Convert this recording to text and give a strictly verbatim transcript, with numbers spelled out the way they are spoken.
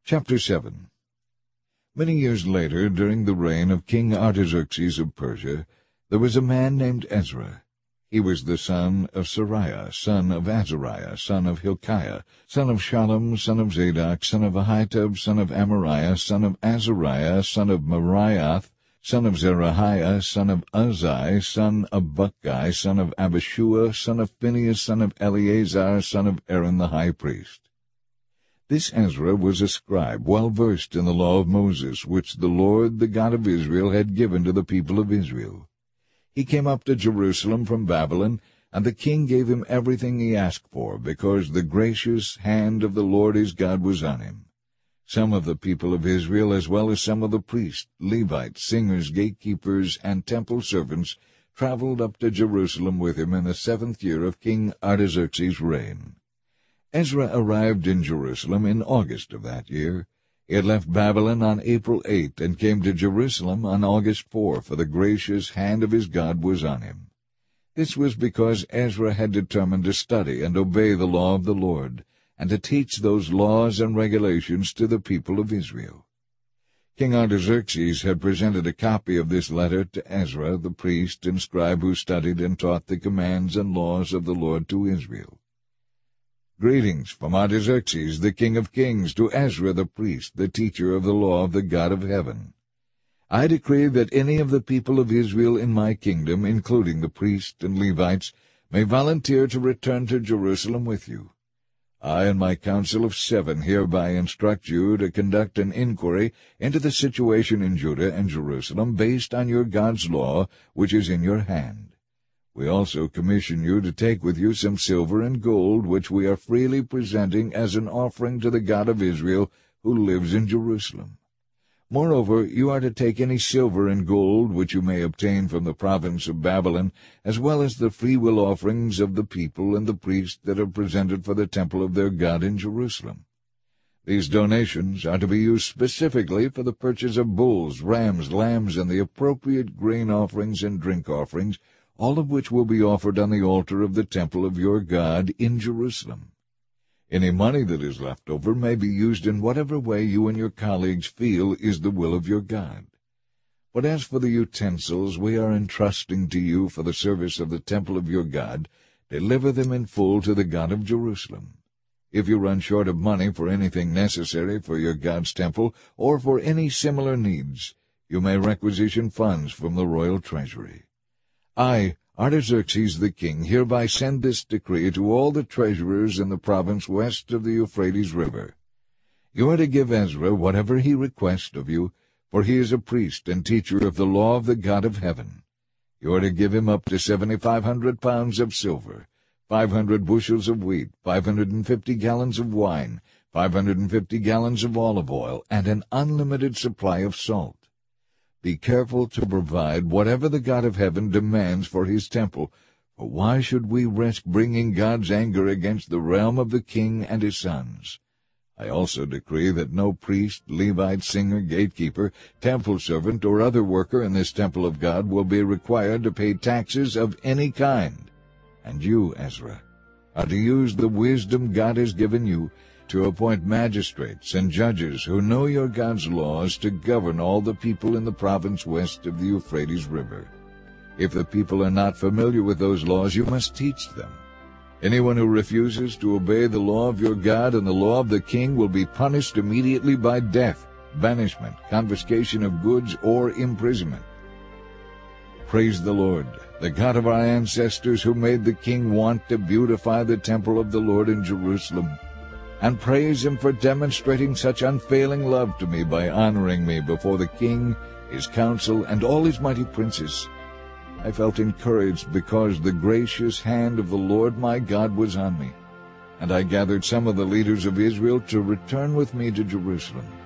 Chapter seven. Many years later, during the reign of King Artaxerxes of Persia, there was a man named Ezra. He was the son of Seraiah, son of Azariah, son of Hilkiah, son of Shallum, son of Zadok, son of Ahitub, son of Amariah, son of Azariah, son of Meraioth, son of Zerahiah, son of Uzzi, son of Bukki, son of Abishua, son of Phinehas, son of Eleazar, son of Aaron the high priest. This Ezra was a scribe, well versed in the law of Moses, which the Lord, the God of Israel, had given to the people of Israel. He came up to Jerusalem from Babylon, and the king gave him everything he asked for, because the gracious hand of the Lord his God was on him. Some of the people of Israel, as well as some of the priests, Levites, singers, gatekeepers, and temple servants, traveled up to Jerusalem with him in the seventh year of King Artaxerxes' reign. Ezra arrived in Jerusalem in August of that year. He had left Babylon on April eighth and came to Jerusalem on August fourth, for the gracious hand of his God was on him. This was because Ezra had determined to study and obey the law of the Lord, and to teach those laws and regulations to the people of Israel. King Artaxerxes had presented a copy of this letter to Ezra, the priest and scribe who studied and taught the commands and laws of the Lord to Israel. Greetings from Artaxerxes, the King of Kings, to Ezra the priest, the teacher of the law of the God of heaven. I decree that any of the people of Israel in my kingdom, including the priests and Levites, may volunteer to return to Jerusalem with you. I and my council of seven hereby instruct you to conduct an inquiry into the situation in Judah and Jerusalem based on your God's law, which is in your hand. We also commission you to take with you some silver and gold, which we are freely presenting as an offering to the God of Israel, who lives in Jerusalem. Moreover, you are to take any silver and gold which you may obtain from the province of Babylon, as well as the freewill offerings of the people and the priests that are presented for the temple of their God in Jerusalem. These donations are to be used specifically for the purchase of bulls, rams, lambs, and the appropriate grain offerings and drink offerings, all of which will be offered on the altar of the temple of your God in Jerusalem. Any money that is left over may be used in whatever way you and your colleagues feel is the will of your God. But as for the utensils we are entrusting to you for the service of the temple of your God, deliver them in full to the God of Jerusalem. If you run short of money for anything necessary for your God's temple, or for any similar needs, you may requisition funds from the royal treasury. I, Artaxerxes the king, hereby send this decree to all the treasurers in the province west of the Euphrates River. You are to give Ezra whatever he requests of you, for he is a priest and teacher of the law of the God of heaven. You are to give him up to seventy-five hundred pounds of silver, five hundred bushels of wheat, five hundred and fifty gallons of wine, five hundred and fifty gallons of olive oil, and an unlimited supply of salt. Be careful to provide whatever the God of heaven demands for his temple, for why should we risk bringing God's anger against the realm of the king and his sons? I also decree that no priest, Levite, singer, gatekeeper, temple servant, or other worker in this temple of God will be required to pay taxes of any kind. And you, Ezra, are to use the wisdom God has given you to appoint magistrates and judges who know your God's laws to govern all the people in the province west of the Euphrates River. If the people are not familiar with those laws, you must teach them. Anyone who refuses to obey the law of your God and the law of the king will be punished immediately by death, banishment, confiscation of goods, or imprisonment. Praise the Lord, the God of our ancestors, who made the king want to beautify the temple of the Lord in Jerusalem. And praise him for demonstrating such unfailing love to me by honoring me before the king, his council, and all his mighty princes. I felt encouraged because the gracious hand of the Lord my God was on me, and I gathered some of the leaders of Israel to return with me to Jerusalem.